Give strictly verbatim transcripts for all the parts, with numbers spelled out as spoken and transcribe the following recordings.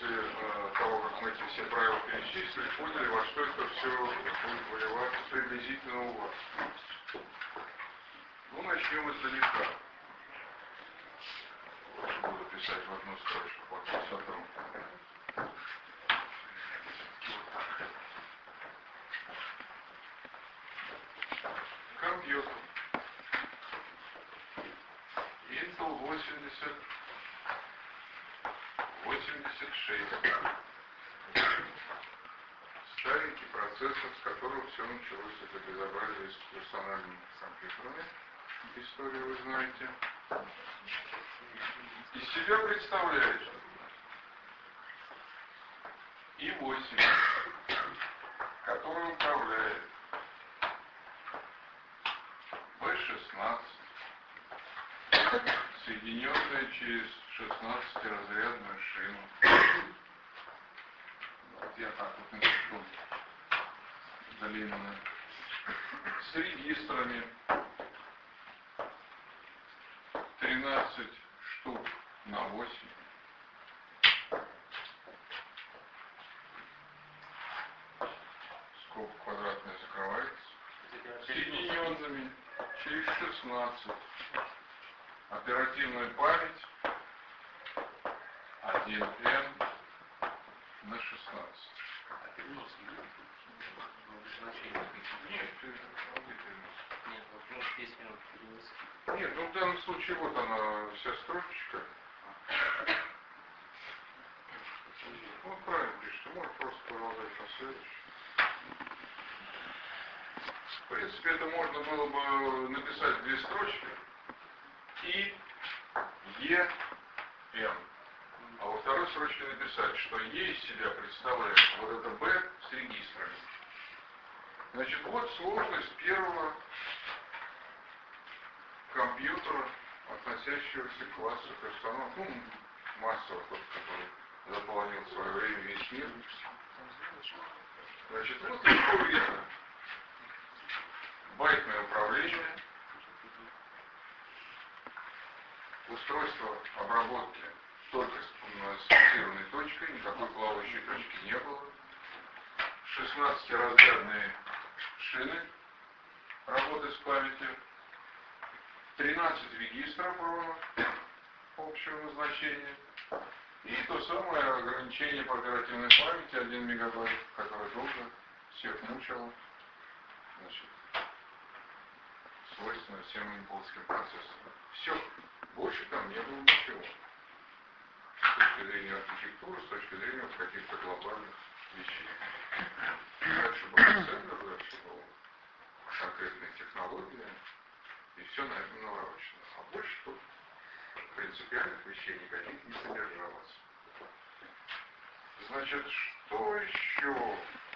после э, того, как мы эти все правила перечислили, поняли, во что это все будет выливаться приблизительно у вас. Ну, начнем издалека. Лучше буду писать в одну строчку, потом сотру. Компьютер. Intel восемьдесят восемьдесят шесть. Старенький процессор, с которого все началось, это безобразие с персональными компьютерами. Историю вы знаете. Из себя представляет и восемь, который управляет бэ шестнадцать, соединенная через шестнадцатиразрядную шину. Вот я так вот напишу длинно. С регистрами тринадцать штук на восемь. Скобка квадратная закрывается. Соединенными через шестнадцать. Оперативная память один эм на шестнадцать. Нет, Нет, ну в данном случае вот она, вся строчечка. Вот правильно пишите, может просто продолжать на следующий. В принципе, это можно было бы написать две строчки. И, Е, М. А во второй строчке написать, что Е из себя представляет вот это Б с регистрами. Значит, вот сложность первого компьютера, относящегося к классу персонала, ну, массового, тот, который заполонил в свое время весь мир. Значит, вот легко видно. Байтное управление, устройство обработки только с фиксированной точкой, никакой плавающей точки не было. шестнадцатиразрядные шины работы с памятью, тринадцать регистров ровно общего назначения и то самое ограничение по оперативной памяти один мегабайт, которое долго всех мучило, значит, свойственно всем инпутским процессорам. Все, больше там не было ничего. С точки зрения архитектуры, с точки зрения каких-то глобальных вещей. Дальше был центр, дальше была конкретная технология, и все на этом наворочено. А больше тут принципиальных вещей никаких не содержалось. Значит, что еще?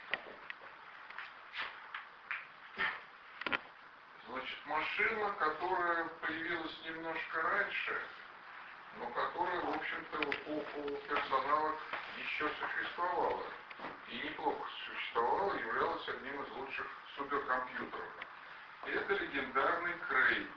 Значит, машина, которая появилась немножко раньше, но которая, в общем-то, в эпоху персонала еще существовала. И неплохо существовала, являлась одним из лучших суперкомпьютеров. И это легендарный Крей.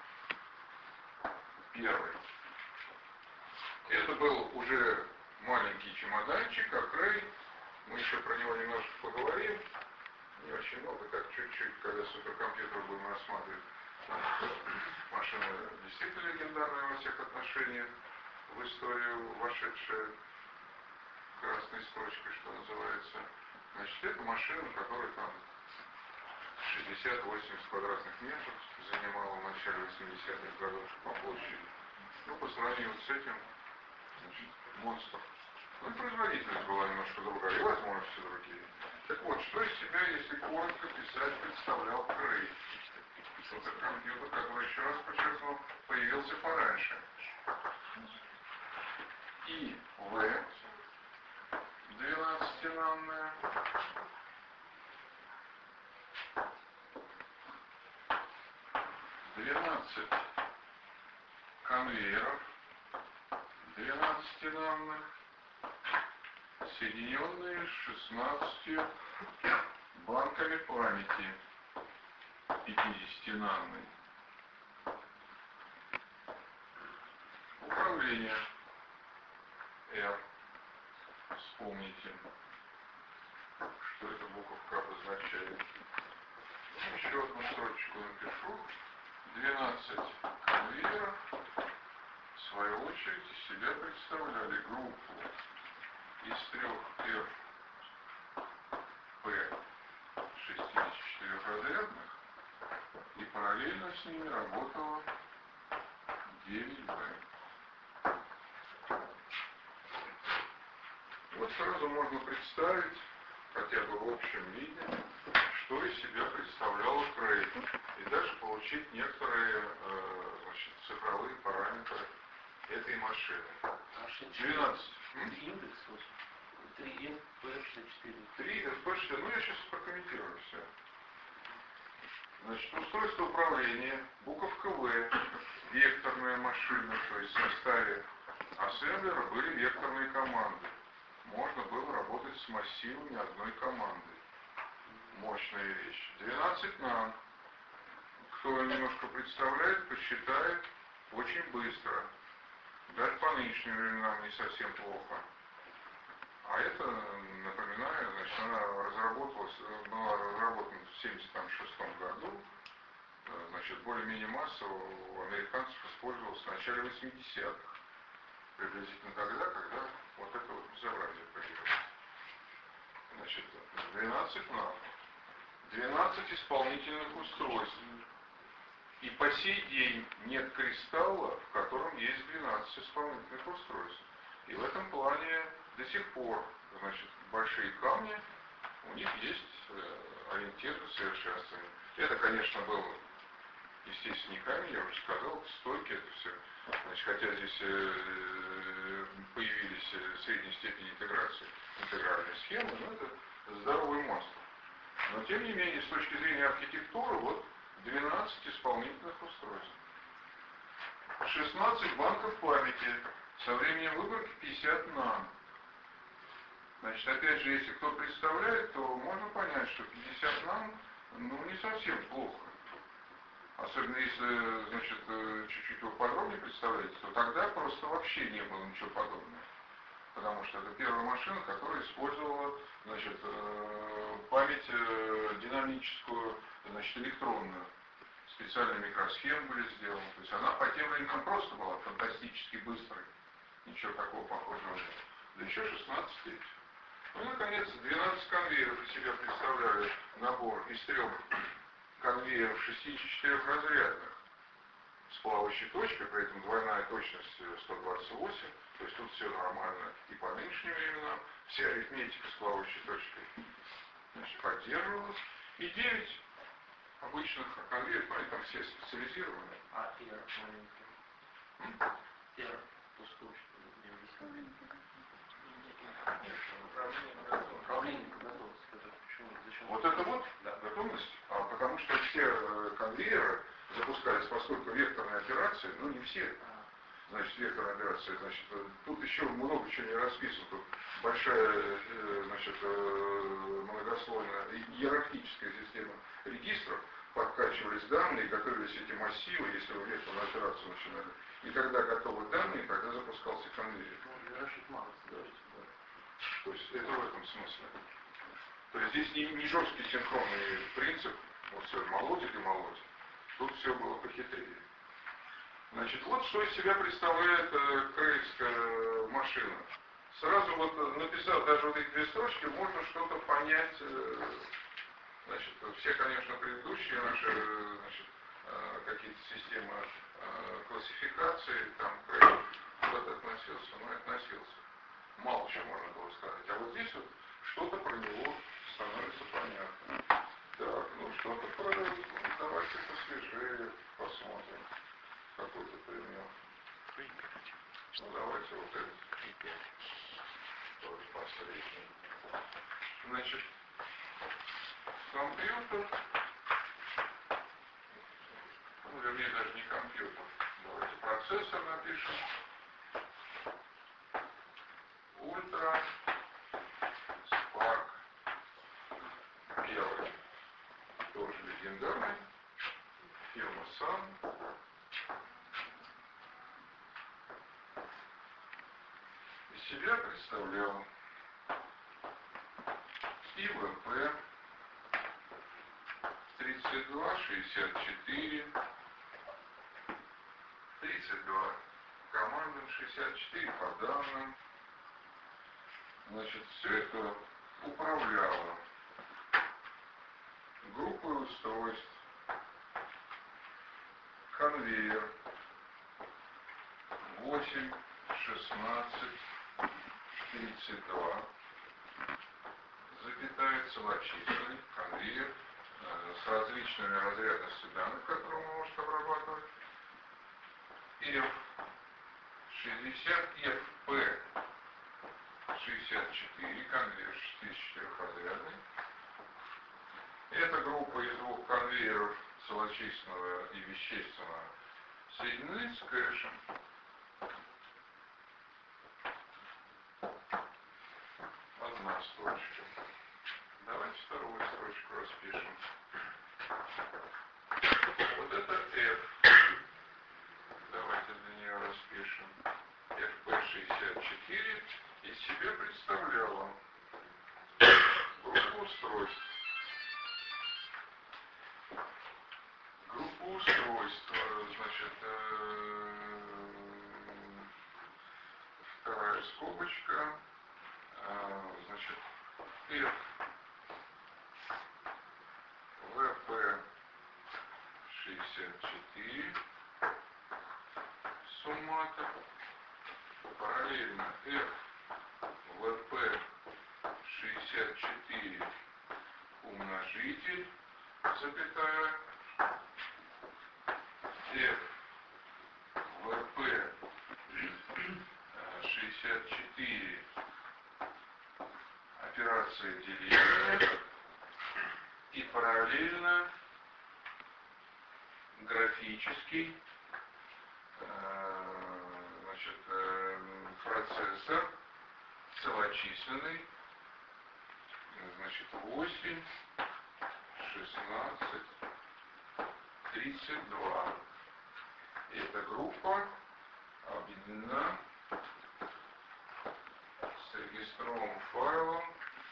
Первый. Это был уже маленький чемоданчик, а Крей, мы еще про него немножко поговорим, не очень много, так чуть-чуть, когда суперкомпьютер будем рассматривать. Машина действительно легендарная во всех отношениях, в историю вошедшая красной строчкой, что называется. Значит, это машина, которая там шестьдесят-восемьдесят квадратных метров занимала в начале восьмидесятых годов по площади. Ну, по сравнению с этим, значит, монстр. Ну и производительность была немножко другая, и возможности другие. Так вот, что из себя, если коротко писать, представлял Крей? Суперкомпьютер, который, еще раз подчеркну, появился пораньше. И В двенадцатинанная, двенадцать конвейеров двенадцатинанных, соединенные с шестнадцатью банками памяти пятидесятинанной. Управление R. Вспомните, что эта буковка обозначает. Еще одну строчку напишу. двенадцать конвейеров, в свою очередь, из себя представляли группу из трех пер П шестидесяти четырёх разрядных, и параллельно с ними работало девять Б. Вот сразу можно представить, хотя бы в общем виде, что из себя представлял Крей, и даже получить некоторые э, значит, цифровые параметры этой машины. двенадцать. Индекс три эф пэ шестьдесят четыре. три эф пэ шестьдесят четыре. Ну, я сейчас прокомментирую все. Значит, устройство управления, буковка В, векторная машина, то есть в составе ассемблера были векторные команды. Можно было работать с массивами одной команды. Мощная вещь. двенадцать нан. Кто немножко представляет, посчитает очень быстро. Даже по нынешним временам не совсем плохо. А это, напоминаю, значит, она разработалась, была разработана в семьдесят шестом году. Значит, более-менее массово у американцев использовалась в начале восьмидесятых. Приблизительно тогда, когда вот это вот безобразие появилось. Значит, двенадцать нано. двенадцать исполнительных устройств. И по сей день нет кристалла, в котором есть двенадцать исполнительных устройств. И в этом плане до сих пор, значит, большие камни, у них есть ориентир к совершенствованию. Это, конечно, был, естественно, не камень, я уже сказал, стойки это все. Значит, хотя здесь э, появились в средней степени интеграции интегральной схемы, но это здоровый монстр. Но, тем не менее, с точки зрения архитектуры, вот двенадцать исполнительных устройств. шестнадцать банков памяти. Со временем выборки пятьдесят нан. Значит, опять же, если кто представляет, то можно понять, что пятьдесят нан, ну, не совсем плохо. Особенно если, значит, чуть-чуть его подробнее представлять, то тогда просто вообще не было ничего подобного. Потому что это первая машина, которая использовала, значит, память динамическую, значит, электронную. Специальные микросхемы были сделаны. То есть она по тем временам просто была фантастически быстрой. Ничего такого похожего нет. Да еще шестнадцать тысяч. Ну и, наконец, двенадцать конвейеров из себя представляли набор из трех конвейеров шестидесяти четырёх разрядных с плавающей точкой, при этом двойная точность сто двадцать восемь, то есть тут все нормально и по нынешним временам, вся арифметика с плавающей точкой, значит, поддерживалась, и девять обычных конвейеров, ну они там все специализированы. А R маленький. R пустой, что ли? Управление готовности. Вот это вот, да, готовность, а потому что все конвейеры запускались, поскольку векторные операции, ну не все, значит, векторная операция, значит, тут еще много чего не расписано, тут большая, значит, многослойная иерархическая система регистров, подкачивались данные, готовились эти массивы, если вы векторную операцию начинали, и когда готовы данные, тогда запускался конвейер. То есть это в этом смысле. То есть здесь не, не жесткий синхронный принцип, вот все молотик и молотик. Тут все было похитрее. Значит, вот что из себя представляет э, крейская машина. Сразу вот написав даже вот эти две строчки, можно что-то понять. Э, значит, все, конечно, предыдущие наши значит, э, какие-то системы э, классификации, там Крей куда-то относился, но и относился. Мало чего можно было сказать. А вот здесь вот что-то про него становится понятно. Так, ну что-то про... Давайте посвежее посмотрим. Какой-то пример. Ну давайте вот этот. Тоже посредний. Значит, компьютер. Ну, вернее, даже не компьютер. Давайте процессор напишем. Ультра Spark первый, тоже легендарный, фирма Sun. Из себя представлял И ВП тридцать два, шестьдесят четыре, тридцать два командам, шестьдесят четыре по данным. Значит, все это управляло группой устройств, конвейер восемь, шестнадцать, тридцать два, запятая, целочисленный конвейер э, с различными разрядностью данных, которые он может обрабатывать. F шестьдесят, эф пэ шестьдесят четыре, конвейер шестичетырехразрядный. Эта группа из двух конвейеров целочисленного и вещественного соединены с кэшем. Одна строчка. Давайте вторую строчку распишем. Вот это F. Давайте для нее распишем. эф пэ шестьдесят четыре из себя представляла группу устройств. Группа устройств, значит, вторая скобочка, значит, F, вэ пэ шестьдесят четыре, сумматор, параллельно F, вэ пэ шестьдесят четыре, умножитель, запятая, F, вэ пэ шестьдесят четыре, операция деления, и параллельно графический, значит, процессор целочисленный, значит, восемь, шестнадцать, тридцать два. Эта группа объединена с регистровым файлом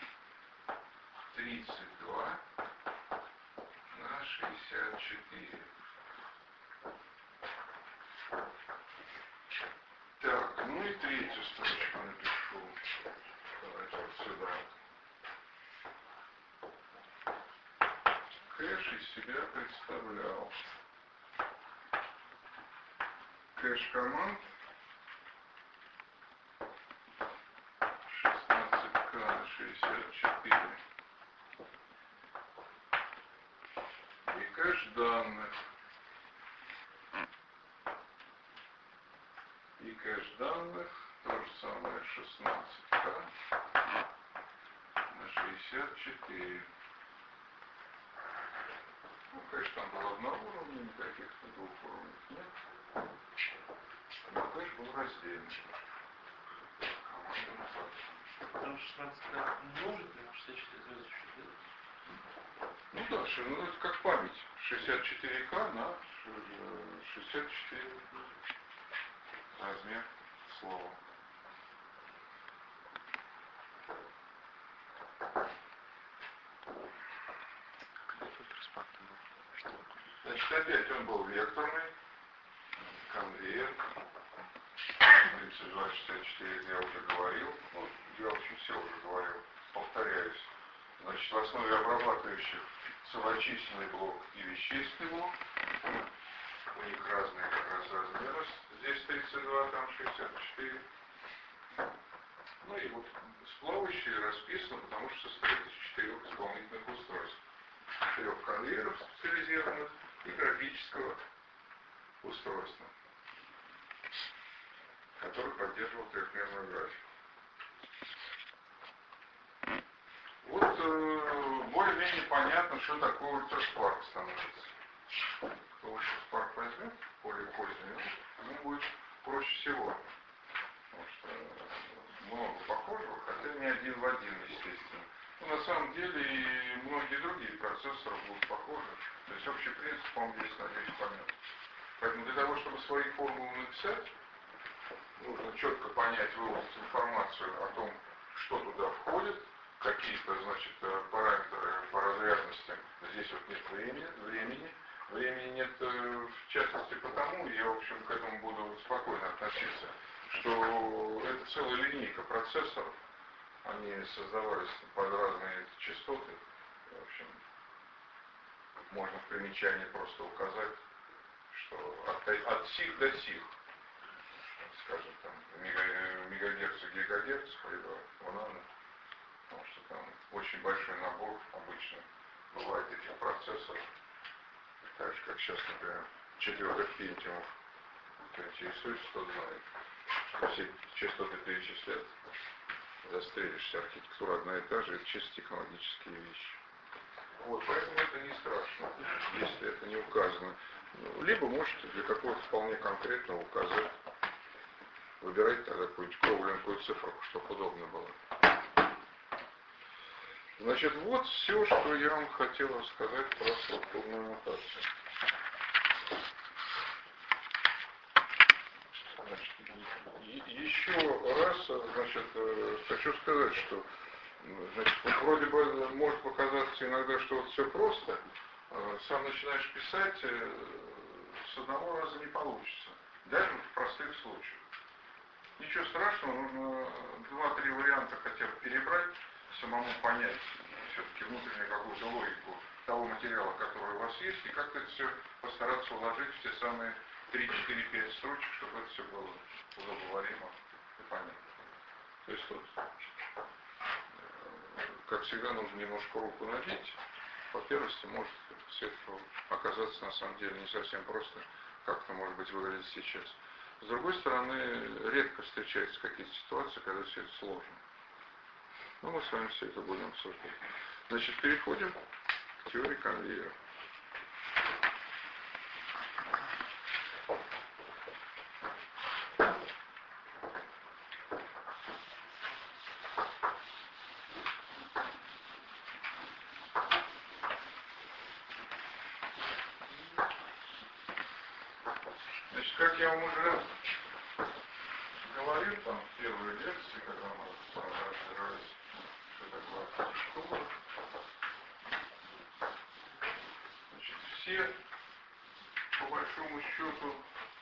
тридцать два на шестьдесят четыре. Так, ну и третью строчку напишу. Давайте вот сюда. Кэш из себя представлял кэш команд шестнадцать ка шестьдесят четыре и кэш данных. И кэш данных то же самое шестнадцать ка на шестьдесят четыре. Ну, кэш там был одного уровня, никаких-то двух уровней нет. Но кэш был раздельный. Команда на факт. Там шестнадцать ка умножить на шестьдесят четыре звездочки, да? Ну да, ну это как память. шестьдесят четыре ка на шестьдесят четыре размер слова. Значит, опять он был векторный, конвейер, тридцать два шестьдесят четыре, я уже говорил, ну, я очень все уже говорил, повторяюсь. Значит, в основе обрабатывающих целочисленный блок и вещественный блок, у них разные как раз размеры, здесь тридцать два, там шестьдесят четыре. Ну и вот сплавающие расписано, потому что состоит из четырех исполнительных устройств. Трех конвейеров специализированных и графического устройства, который поддерживал трехмерную графику. Вот э, более-менее понятно, что такое ультраспарк становится. Кто ультраспарк возьмет, более позднее, ему будет проще всего. Потому что много похожего, хотя не один в один, естественно. Но на самом деле и многие другие процессоры будут похожи. То есть общий принцип, по-моему, здесь, надеюсь, понятен. Поэтому для того, чтобы свои формулы написать, нужно четко понять, выложить информацию о том, что туда входит, какие-то, значит, параметры по разрядности. Здесь вот нет времени, времени. Времени нет, в частности, потому, я, в общем, к этому буду спокойно относиться, что это целая линейка процессоров, они создавались под разные частоты, в общем, можно в примечании просто указать, что от, от сих до сих, скажем, там, мегагерц и гигагерц, либо нано, потому что там очень большой набор обычно бывает этих процессоров. Так же, как сейчас, например, четвертых пентиумов. Кто интересуется, тот знает, что все частоты перечислять. Застрелишься, архитектура одна и та же, это чисто технологические вещи. Вот, поэтому это не страшно, если это не указано. Ну, либо можете для какого-то вполне конкретного указать. Выбирайте тогда какую-нибудь кругленькую цифру, чтобы удобно было. Значит, вот все, что я вам хотел рассказать про структурную нотацию. Значит, еще раз, значит, хочу сказать, что, значит, вроде бы может показаться иногда, что вот все просто, сам начинаешь писать, с одного раза не получится, даже в простых случаях. Ничего страшного, нужно два-три варианта хотя бы перебрать, самому понять все-таки внутреннюю какую-то логику того материала, который у вас есть, и как-то это все постараться уложить в те самые три-четыре-пять строчек, чтобы это все было удобоваримо и понятно. То есть вот, как всегда, нужно немножко руку набить. По первости может все это оказаться на самом деле не совсем просто, как это может быть выглядит сейчас. С другой стороны, редко встречаются какие-то ситуации, когда все это сложно. Ну, мы с вами все это будем обсуждать. Значит, переходим к теории конвейера. Значит, как я вам уже говорил там в первой лекции, когда мы с вами разбирались, что такое архитектура, значит, все, по большому счету,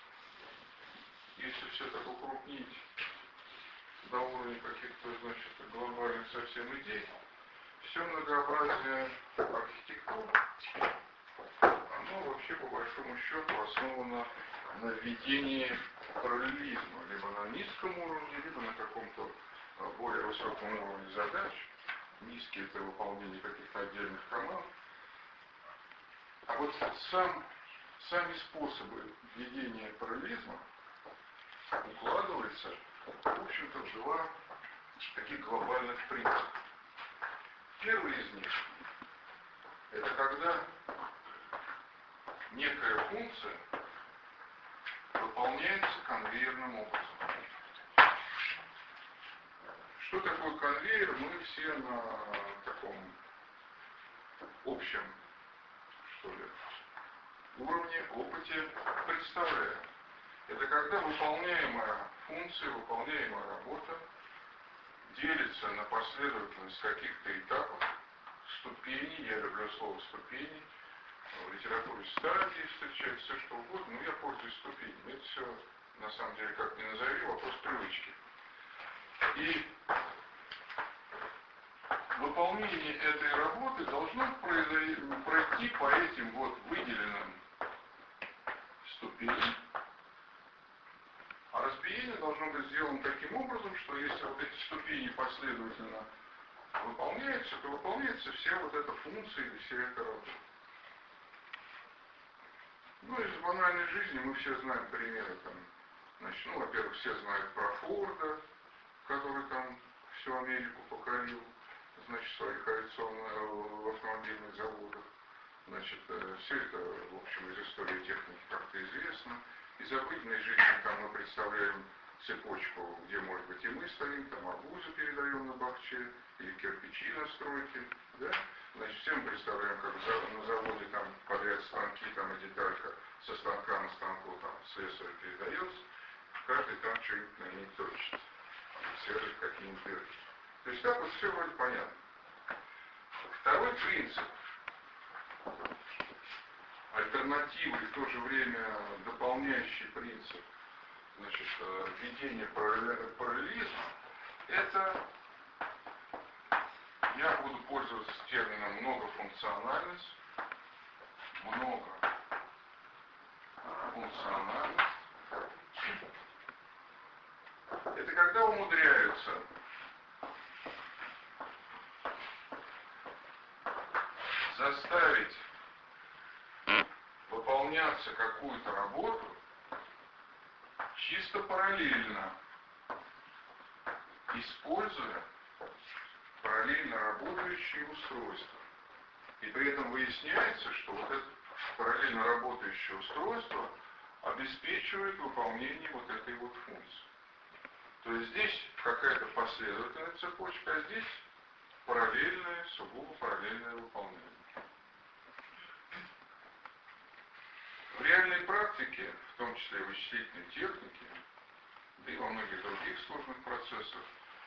если все так укрупнить до уровня каких-то, значит, глобальных совсем идей, все многообразие архитектуры, оно вообще, по большому счету, основано на введении параллелизма, либо на низком уровне, либо на каком-то более высоком уровне задач. Низкий — это выполнение каких-то отдельных команд. А вот сам, сами способы введения параллелизма укладываются, в общем-то, в два таких глобальных принципа. Первый из них — это когда некая функция выполняется конвейерным образом. Что такое конвейер, мы все на таком общем, что ли, уровне, опыте представляем. Это когда выполняемая функция, выполняемая работа делится на последовательность каких-то этапов, ступеней, я люблю слово ступени, в литературе стадии встречается все что угодно, но я пользуюсь ступенями. Это все, на самом деле, как ни назови, вопрос привычки. И выполнение этой работы должно пройти по этим вот выделенным ступеням, а разбиение должно быть сделано таким образом, что если вот эти ступени последовательно выполняются, то выполняется вся вот эта функция или вся эта работа. Ну, из банальной жизни мы все знаем примеры там, значит, ну, во-первых, все знают про Форда, который там всю Америку покорил, значит, своих авиационных автомобильных заводов. Значит, все это, в общем, из истории техники как-то известно. Из обыденной жизни там мы представляем цепочку, где, может быть, и мы стоим, там арбузы передаем на бахче, или кирпичи на стройке, да? Значит, все мы представляем, как на заводе там подряд станки, там и деталька со станка на станку, там слесарь передается, каждый там что-нибудь на ней точит, свяжет какие-нибудь дырки. То есть так вот все вроде понятно. Второй принцип, альтернативный, в то же время дополняющий принцип, значит, введения параллелизма, это, я буду пользоваться термином многофункциональность, многофункциональность. Это когда умудряются заставить выполняться какую-то работу чисто параллельно, используя параллельно работающие устройства. И при этом выясняется, что вот это параллельно работающее устройство обеспечивает выполнение вот этой вот функции. То есть здесь какая-то последовательная цепочка, а здесь параллельное, сугубо параллельное выполнение. В реальной практике, в том числе в вычислительной технике, да и во многих других сложных процессах,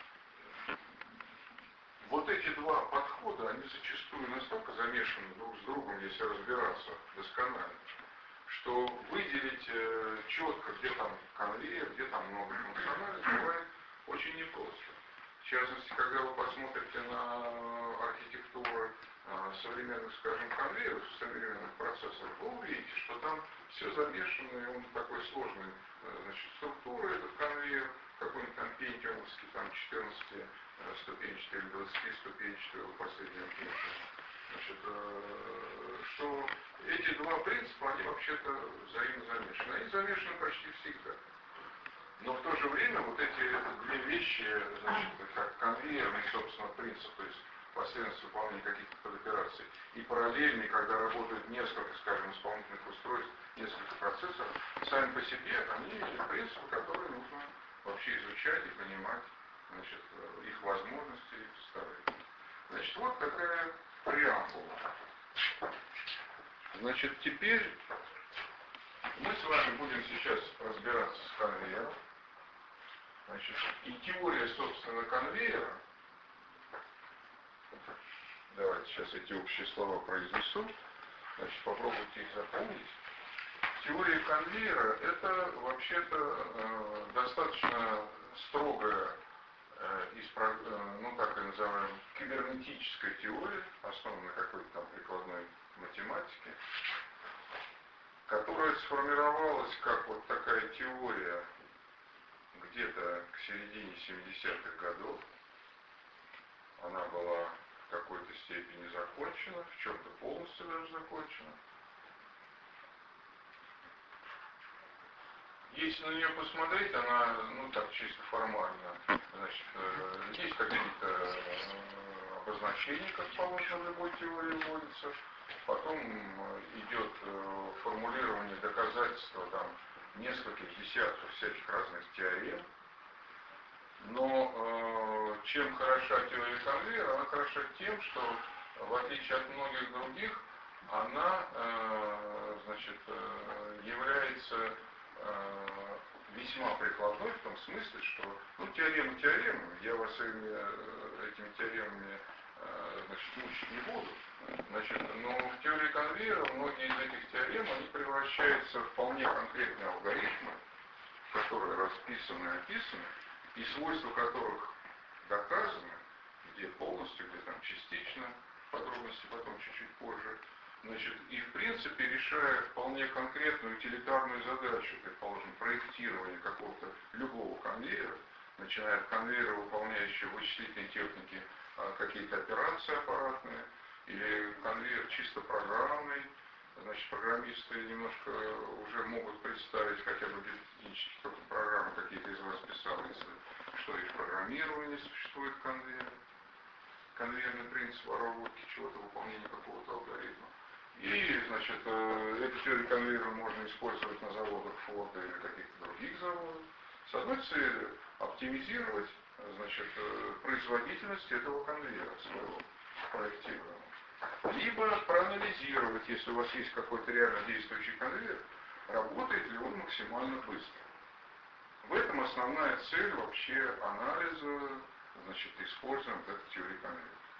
вот эти два подхода, они зачастую настолько замешаны друг с другом, если разбираться досконально, что выделить э, четко, где там конвейер, где там многофункциональность, бывает очень непросто. В частности, когда вы посмотрите на архитектуру э, современных, скажем, конвейеров, современных процессоров, вы увидите, что там все замешано, и он такой сложный, э, значит, структура, этот конвейер, какой-нибудь там пентиумовский, там четырнадцатиступенчатый или двадцатиступенчатый, у последнего пентиума. Значит, э, что эти два принципа, они вообще-то взаимно замешаны. Они замешаны почти всегда. Но в то же время вот эти две вещи, значит, как конвейерный, собственно, принцип, то есть последовательность выполнения каких-то операций, и параллельный, когда работают несколько, скажем, исполнительных устройств, несколько процессоров, сами по себе, они принципы, которые нужно вообще изучать и понимать, значит, их возможности и представления. Значит, вот такая преамбула. Значит, теперь мы с вами будем сейчас разбираться с конвейером. Значит, и теория, собственно, конвейера, давайте сейчас эти общие слова произнесу, значит, попробуйте их запомнить. Теория конвейера — это вообще-то э, достаточно строгая, э, из, э, ну так и называемая, кибернетическая теория, основанная на какой-то там прикладной математике, которая сформировалась как вот такая теория где-то к середине семидесятых годов. Она была в какой-то степени закончена, в чем-то полностью даже закончена. Если на нее посмотреть, она, ну так, чисто формально, значит, есть какие-то обозначения, как положено в любой теории вводится, потом идет формулирование доказательства там нескольких десятков всяких разных теорем. Но э, чем хороша теория конвейера? Она хороша тем, что в отличие от многих других, она э, значит, э, является э, весьма прикладной в том смысле, что ну, теорема теоремами, я вас этими, этими теоремами э, значит, мучить не буду. Значит, но в теории конвейера многие из этих теорем они превращаются в вполне конкретные алгоритмы, которые расписаны и описаны, и свойства которых доказаны, где полностью, где там частично, подробности потом чуть-чуть позже. Значит, и в принципе решая вполне конкретную утилитарную задачу, предположим, проектирования какого-то любого конвейера, начиная от конвейера, выполняющего в вычислительной технике а, какие-то операции аппаратные, или конвейер чисто программный. Значит, программисты немножко уже могут представить хотя бы гипотетически программы, какие-то из вас писали, что и в программировании существует конвейер, конвейерный принцип обработки чего-то, выполнения какого-то алгоритма. И, значит, эту теорию конвейера можно использовать на заводах Форда или каких-то других заводов. С одной целью оптимизировать, значит, производительность этого конвейера своего проектирования. Либо проанализировать, если у вас есть какой-то реально действующий конвейер, работает ли он максимально быстро. В этом основная цель вообще анализа, значит, используем вот эту теорию конвейера.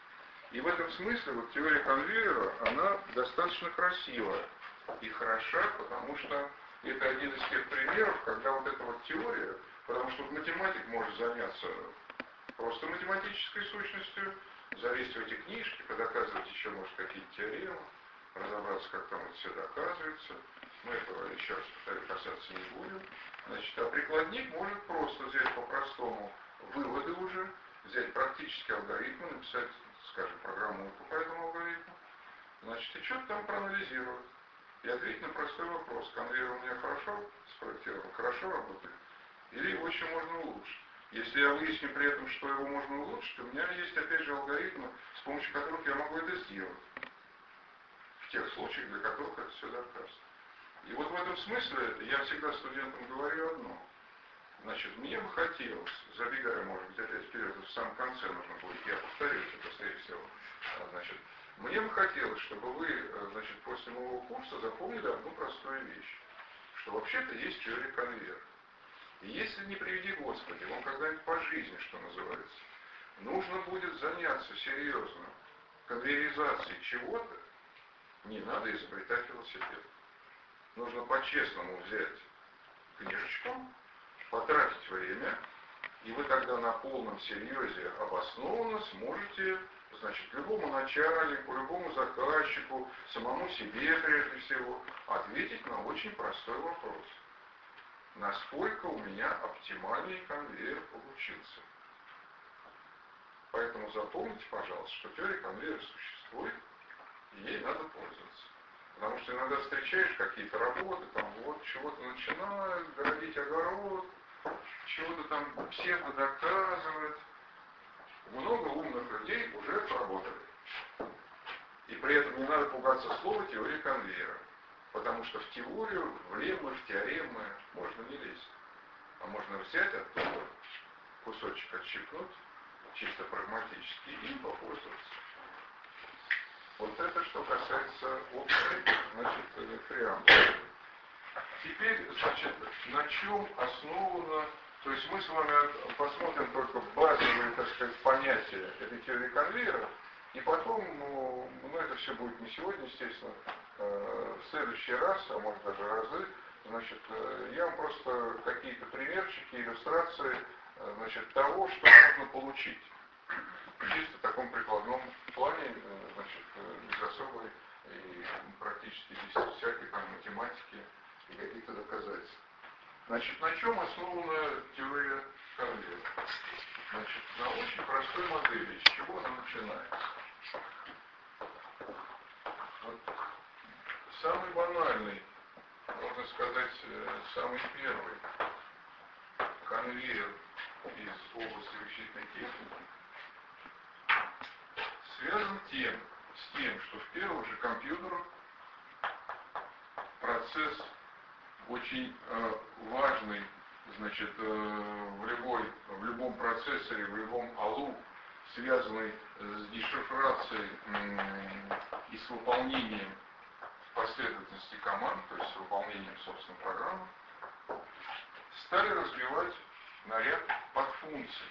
И в этом смысле вот теория конвейера, она достаточно красивая и хороша, потому что это один из тех примеров, когда вот эта вот теория, потому что вот математик может заняться просто математической сущностью, залезть в эти книжки, подоказывать еще, может, какие-то теоремы, разобраться, как там это все доказывается. Мы этого, еще раз повторю, касаться не будем. Значит, а прикладник может просто взять по-простому выводы уже, взять практические алгоритмы, написать, скажем, программу по этому алгоритму, значит, и что-то там проанализировать. И ответить на простой вопрос: конвейер у меня хорошо спроектирован, хорошо работает, или его еще можно улучшить. Если я выясню при этом, что его можно улучшить, у меня есть, опять же, алгоритмы, с помощью которых я могу это сделать. В тех случаях, для которых это все доказано. И вот в этом смысле я всегда студентам говорю одно. Значит, мне бы хотелось, забегая, может быть, опять вперед, в самом конце нужно будет, я повторюсь, это, скорее всего, значит, мне бы хотелось, чтобы вы, значит, после моего курса запомнили одну простую вещь, что вообще-то есть теория конвейера. И если, не приведи Господи, вам когда-нибудь по жизни, что называется, нужно будет заняться серьезно конвейеризацией чего-то, не надо изобретать велосипед. Нужно по-честному взять книжечку, потратить время, и вы тогда на полном серьезе обоснованно сможете, значит, любому начальнику, любому заказчику, самому себе прежде всего, ответить на очень простой вопрос. Насколько у меня оптимальный конвейер получился? Поэтому запомните, пожалуйста, что теория конвейера существует, и ей надо пользоваться. Потому что иногда встречаешь какие-то работы, там вот чего-то начинают, городить огород, чего-то там псевдо доказывать. Много умных людей уже это работали. И при этом не надо пугаться слова теория конвейера. Потому что в теорию, в леммы, в теоремы можно не лезть. А можно взять оттуда кусочек отщипнуть, чисто прагматически, и попользоваться. Вот это что касается общей, значит, преамбулы. Теперь, значит, на чем основано, то есть мы с вами посмотрим только базовые, так сказать, понятия этой теории конвейера, и потом, ну, ну это все будет не сегодня, естественно, э, в следующий раз, а может даже разы, значит, э, я вам просто какие-то примерчики, иллюстрации, э, значит, того, что можно получить. Чисто в таком прикладном плане, значит, без особой и практически без всякой там математики и каких-то доказательств. Значит, на чем основана теория конвейера? Значит, на очень простой модели, с чего она начинается. Вот самый банальный, можно сказать, самый первый конвейер из области вычислительной техники связан тем, с тем, что в первых же компьютерах процесс очень э, важный, значит, э, в, любой, в любом процессоре, в любом алу, связанный с дешифрацией э, и с выполнением последовательности команд, то есть с выполнением, собственно, программы, стали развивать на ряд подфункций.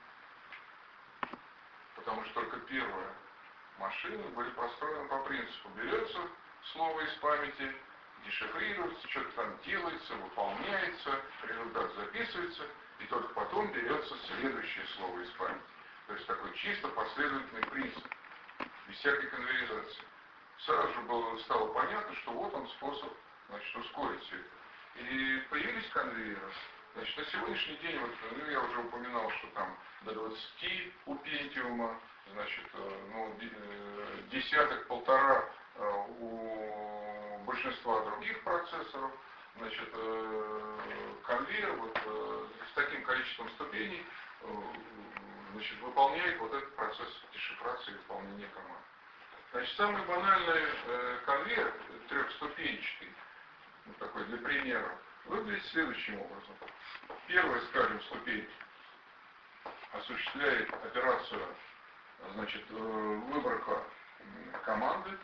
Потому что только первые машины были построены по принципу: берется слово из памяти, дешифрируется, что-то там делается, выполняется, результат записывается, и только потом берется следующее слово из памяти. То есть такой чисто последовательный принцип, без всякой конвейеризации. Сразу же было, стало понятно, что вот он способ, значит, ускорить все это. И появились конвейеры. Значит, на сегодняшний день, вот, ну, я уже упоминал, что там до двадцати у Пентиума, значит, ну, десяток-полтора у большинства других процессоров, значит, конвейер вот с таким количеством ступеней, значит, выполняет вот этот процесс дешифрации и выполнения команд. Значит, самый банальный конвейер, трехступенчатый, вот такой для примера, выглядит следующим образом. Первая, скажем, ступень осуществляет операцию, значит, выборка команды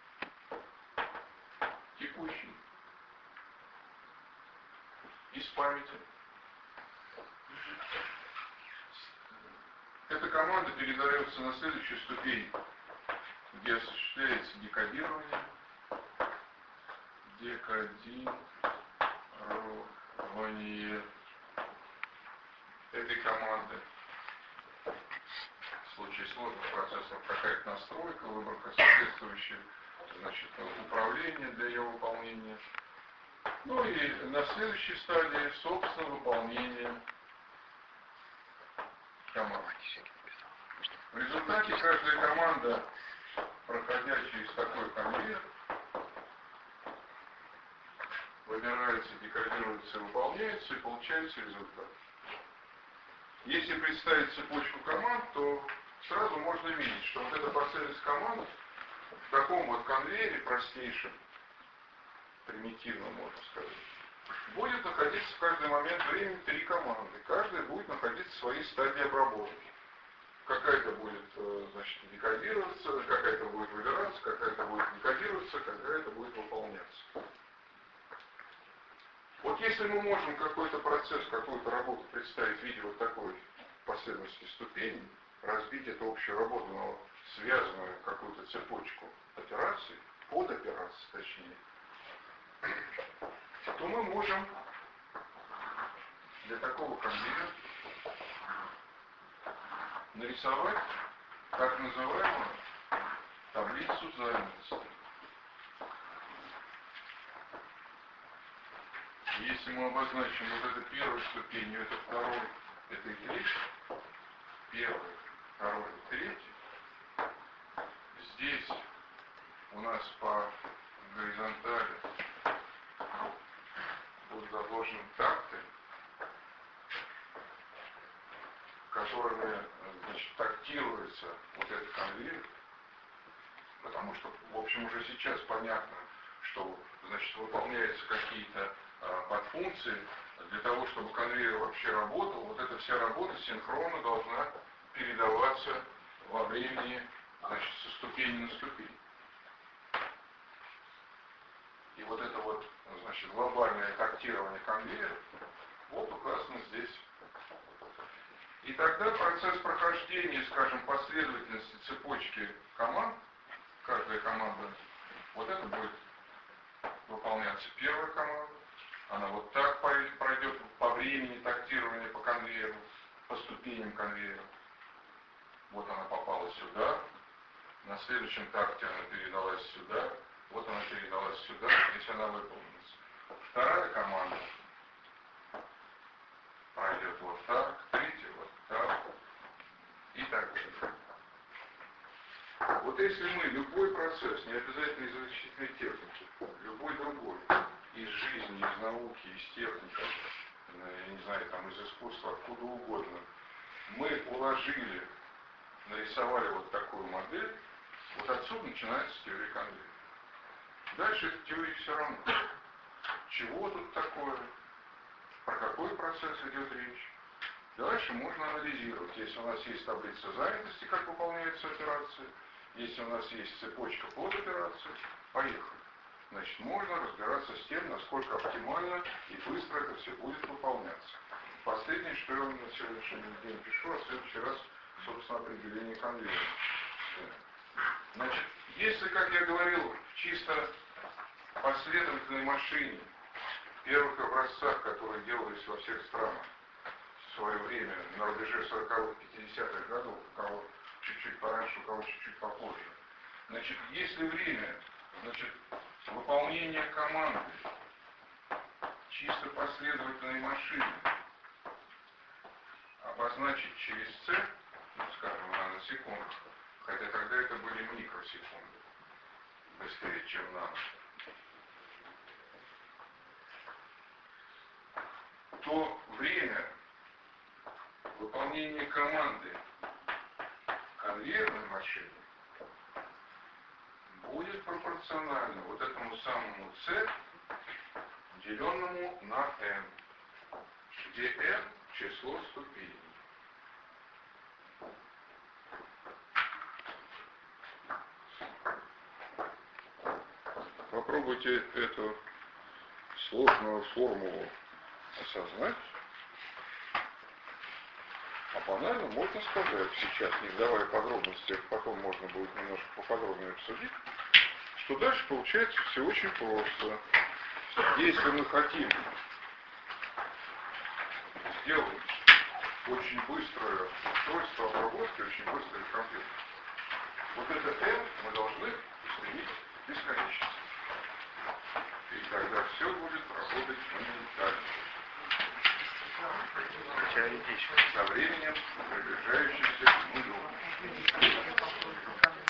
текущей из памяти. Эта команда передается на следующую ступень где осуществляется декодирование, декодирование этой команды. В случае сложных процессов какая-то настройка, выборка соответствующих, значит, управления для ее выполнения. Ну и на следующей стадии, собственно, выполнение команд. В результате каждая команда, проходя через такой конвейер, выбирается, декодируется, выполняется и получается результат. Если представить цепочку команд, то сразу можно видеть, что вот эта последовательность команд в таком вот конвейере простейшем, примитивном, можно сказать, будет находиться в каждый момент времени три команды. Каждая будет находиться в своей стадии обработки. Какая-то будет, значит, декодироваться, какая-то будет выбираться, какая-то будет декодироваться, какая-то будет выполняться. Вот если мы можем какой-то процесс, какую-то работу представить в виде вот такой последовательности ступеней, разбить эту общую работу на связанную какую-то цепочку операций, подопераций точнее, то мы можем для такого конвейера нарисовать так называемую таблицу занятости. Если мы обозначим вот это первой ступенью, это второй, это и третий, первый, второй, третий, здесь у нас по горизонтали будут заложены такты, которыми, значит, тактируется вот этот конвейер, потому что, в общем, уже сейчас понятно, что, значит, выполняются какие-то а, подфункции для того, чтобы конвейер вообще работал. Вот эта вся работа синхронно должна передаваться во времени, значит, со ступени на ступень. И вот это вот, значит, глобальное тактирование конвейера вот указано здесь. И тогда процесс прохождения, скажем, последовательности цепочки команд, каждая команда, вот это будет выполняться первая команда, она вот так пройдет по времени тактирования по конвейеру, по ступеням конвейера. Вот она попала сюда, на следующем такте она передалась сюда, вот она передалась сюда, здесь она выполнится. Вторая команда пройдет вот так, третья вот так и так далее. Вот если мы любой процесс, не обязательно из вычислительной техники, любой другой, из жизни, из науки, из техники, я не знаю, там из искусства, откуда угодно, мы уложили, нарисовали вот такую модель, вот отсюда начинается теория конвейера. Дальше эта теория все равно. Чего тут такое? Про какой процесс идет речь? Дальше можно анализировать. Если у нас есть таблица занятости, как выполняются операции, если у нас есть цепочка под операцией, поехали. Значит, можно разбираться с тем, насколько оптимально и быстро это все будет выполняться. Последнее, что я вам на сегодняшний день пишу, а в следующий раз, собственно, определение конвейера. Значит, если, как я говорил, в чисто последовательной машине, в первых образцах, которые делались во всех странах в свое время, на рубеже сороковых, пятидесятых годов, у кого чуть-чуть пораньше, у кого чуть-чуть попозже. Значит, если время, значит, выполнение команды чисто последовательной машины обозначить через C, ну, скажем, на наносекундах, хотя тогда это были микросекунды, быстрее, чем нано, то время выполнения команды конвейерной машины будет пропорционально вот этому самому C, деленному на n, где n число ступеней. Попробуйте эту сложную формулу осознать, а потом банально можно сказать сейчас, не вдавая подробности, потом можно будет немножко поподробнее обсудить, что дальше получается все очень просто. Если мы хотим сделать очень быстрое устройство обработки, очень быстрый компьютер, вот это n мы должны устремить к бесконечности. И тогда все будет работать моментально. Теоретически. Со временем приближающимся к нулю.